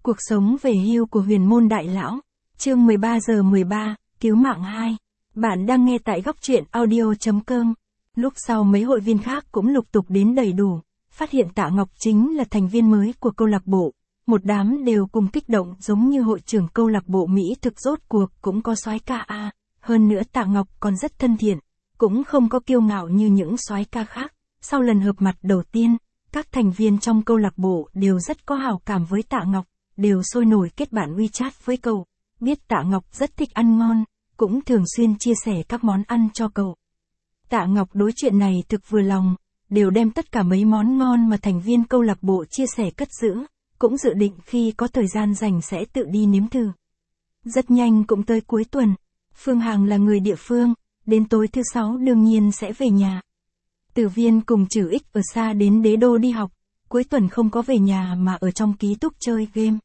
Cuộc sống về hưu của huyền môn đại lão. Chương 13 giờ 13, cứu mạng 2. Bạn đang nghe tại góc truyện audio.com. Lúc sau mấy hội viên khác cũng lục tục đến đầy đủ, phát hiện Tạ Ngọc chính là thành viên mới của câu lạc bộ. Một đám đều cùng kích động giống như hội trưởng câu lạc bộ Mỹ thực rốt cuộc cũng có soái ca a. Hơn nữa Tạ Ngọc còn rất thân thiện, cũng không có kiêu ngạo như những soái ca khác. Sau lần hợp mặt đầu tiên, các thành viên trong câu lạc bộ đều rất có hảo cảm với Tạ Ngọc, đều sôi nổi kết bạn WeChat với cậu. Biết Tạ Ngọc rất thích ăn ngon, cũng thường xuyên chia sẻ các món ăn cho cậu. Tạ Ngọc đối chuyện này thực vừa lòng, đều đem tất cả mấy món ngon mà thành viên câu lạc bộ chia sẻ cất giữ, cũng dự định khi có thời gian rảnh sẽ tự đi nếm thử. Rất nhanh cũng tới cuối tuần, Phương Hằng là người địa phương, đến tối thứ 6 đương nhiên sẽ về nhà. Tử Viên cùng Trử Ích ở xa đến Đế Đô đi học, cuối tuần không có về nhà mà ở trong ký túc chơi game.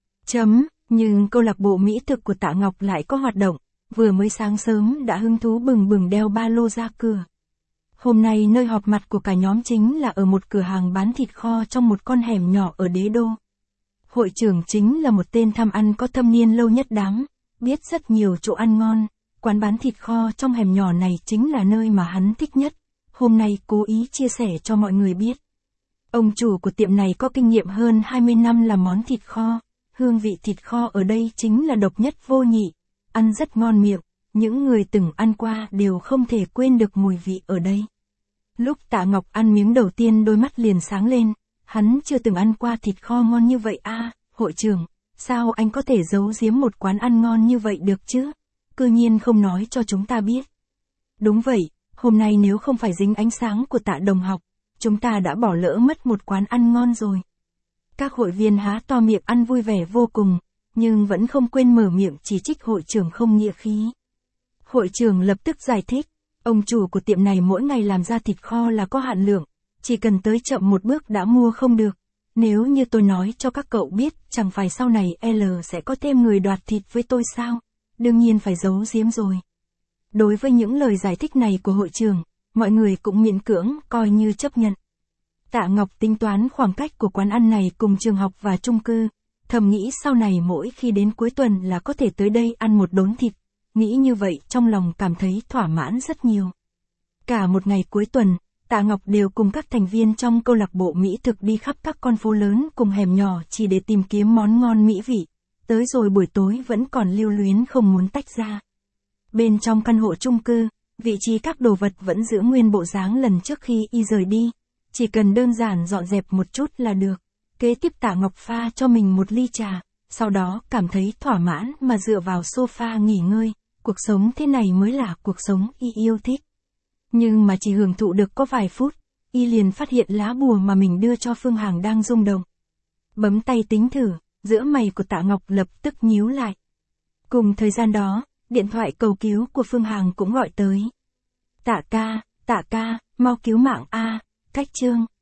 Nhưng câu lạc bộ mỹ thực của Tạ Ngọc lại có hoạt động, vừa mới sáng sớm đã hứng thú bừng bừng đeo ba lô ra cửa. Hôm nay nơi họp mặt của cả nhóm chính là ở một cửa hàng bán thịt kho trong một con hẻm nhỏ ở Đế Đô. Hội trưởng chính là một tên tham ăn có thâm niên lâu nhất đám, biết rất nhiều chỗ ăn ngon, quán bán thịt kho trong hẻm nhỏ này chính là nơi mà hắn thích nhất. Hôm nay cố ý chia sẻ cho mọi người biết. Ông chủ của tiệm này có kinh nghiệm hơn 20 năm làm món thịt kho, hương vị thịt kho ở đây chính là độc nhất vô nhị, ăn rất ngon miệng, những người từng ăn qua đều không thể quên được mùi vị ở đây. Lúc Tạ Ngọc ăn miếng đầu tiên đôi mắt liền sáng lên, hắn chưa từng ăn qua thịt kho ngon như vậy a. Hội trưởng, sao anh có thể giấu giếm một quán ăn ngon như vậy được chứ? Cư nhiên không nói cho chúng ta biết. Đúng vậy, hôm nay nếu không phải dính ánh sáng của Tạ đồng học, chúng ta đã bỏ lỡ mất một quán ăn ngon rồi. Các hội viên há to miệng ăn vui vẻ vô cùng, nhưng vẫn không quên mở miệng chỉ trích hội trưởng không nghĩa khí. Hội trưởng lập tức giải thích, ông chủ của tiệm này mỗi ngày làm ra thịt kho là có hạn lượng, chỉ cần tới chậm một bước đã mua không được. Nếu như tôi nói cho các cậu biết, chẳng phải sau này L sẽ có thêm người đoạt thịt với tôi sao? Đương nhiên phải giấu giếm rồi. Đối với những lời giải thích này của hội trưởng, mọi người cũng miễn cưỡng coi như chấp nhận. Tạ Ngọc tính toán khoảng cách của quán ăn này cùng trường học và chung cư, thầm nghĩ sau này mỗi khi đến cuối tuần là có thể tới đây ăn một đốn thịt, nghĩ như vậy trong lòng cảm thấy thỏa mãn rất nhiều. Cả một ngày cuối tuần, Tạ Ngọc đều cùng các thành viên trong câu lạc bộ mỹ thực đi khắp các con phố lớn cùng hẻm nhỏ chỉ để tìm kiếm món ngon mỹ vị, tới rồi buổi tối vẫn còn lưu luyến không muốn tách ra. Bên trong căn hộ chung cư, vị trí các đồ vật vẫn giữ nguyên bộ dáng lần trước khi y rời đi, chỉ cần đơn giản dọn dẹp một chút là được. Kế tiếp Tạ Ngọc pha cho mình một ly trà, sau đó cảm thấy thỏa mãn mà dựa vào sofa nghỉ ngơi, cuộc sống thế này mới là cuộc sống y yêu thích. Nhưng mà chỉ hưởng thụ được có vài phút, y liền phát hiện lá bùa mà mình đưa cho Phương Hằng đang rung động. Bấm tay tính thử, giữa mày của Tạ Ngọc lập tức nhíu lại. Cùng thời gian đó, điện thoại cầu cứu của Phương Hằng cũng gọi tới. Tạ ca, mau cứu mạng a, cách Trương.